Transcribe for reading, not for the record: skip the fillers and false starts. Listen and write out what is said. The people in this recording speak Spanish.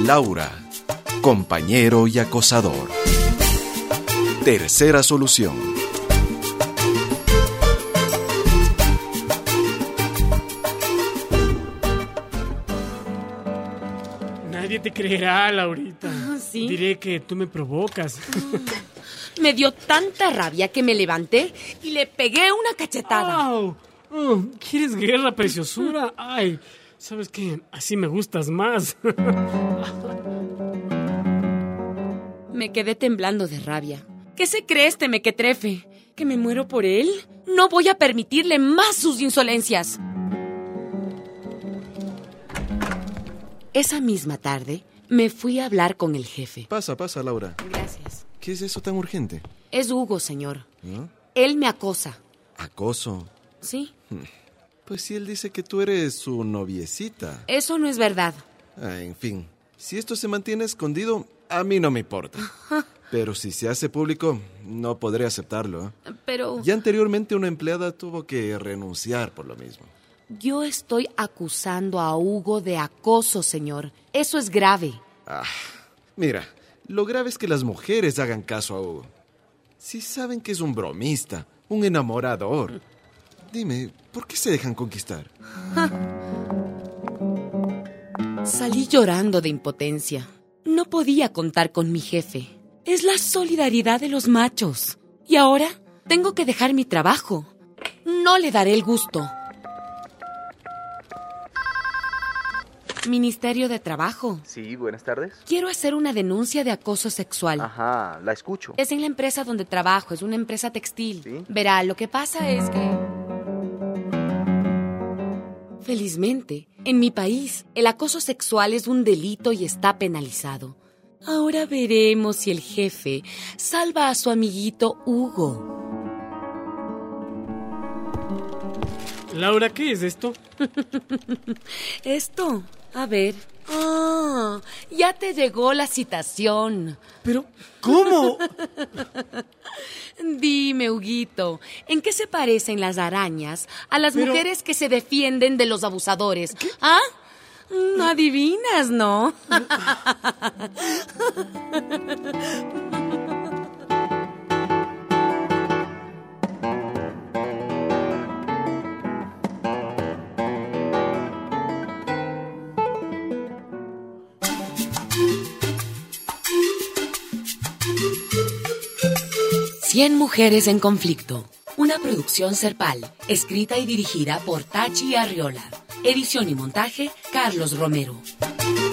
Laura, compañero y acosador. Tercera solución. Nadie te creerá, Laurita. ¿Sí? Diré que tú me provocas. Me dio tanta rabia que me levanté y le pegué una cachetada. ¡Au! ¿Quieres guerra, preciosura? Ay, ¿sabes qué? Así me gustas más. Me quedé temblando de rabia. ¿Qué se cree este mequetrefe? ¿Que me muero por él? No voy a permitirle más sus insolencias. Esa misma tarde me fui a hablar con el jefe. Pasa, Laura. Gracias. ¿Qué es eso tan urgente? Es Hugo, señor. ¿No? Él me acosa. ¿Acoso? ¿Sí? Pues si él dice que tú eres su noviecita. Eso no es verdad. En fin, si esto se mantiene escondido, a mí no me importa. Pero si se hace público, no podré aceptarlo. Pero Ya anteriormente una empleada tuvo que renunciar por lo mismo. yo estoy acusando a Hugo de acoso, señor. Eso es grave. Mira, lo grave es que las mujeres hagan caso a Hugo. Si saben que es un bromista, un enamorador. Dime, ¿por qué se dejan conquistar? Salí llorando de impotencia. No podía contar con mi jefe. Es la solidaridad de los machos. Y ahora tengo que dejar mi trabajo. No le daré el gusto. Ministerio de Trabajo. Sí, buenas tardes. Quiero hacer una denuncia de acoso sexual. Ajá, la escucho. Es en la empresa donde trabajo, es una empresa textil. ¿Sí? Verá, lo que pasa es que... Felizmente, en mi país, el acoso sexual es un delito y está penalizado. Ahora veremos si el jefe salva a su amiguito Hugo. Laura, ¿qué es esto? Esto, a ver... ya te llegó la citación. Pero, ¿cómo? Dime, Huguito, ¿en qué se parecen las arañas a las Pero- mujeres que se defienden de los abusadores? ¿Ah? No adivinas, ¿no? 100 mujeres en conflicto. Una producción Serpal, escrita y dirigida por Tachi Arriola. Edición y montaje, Carlos Romero.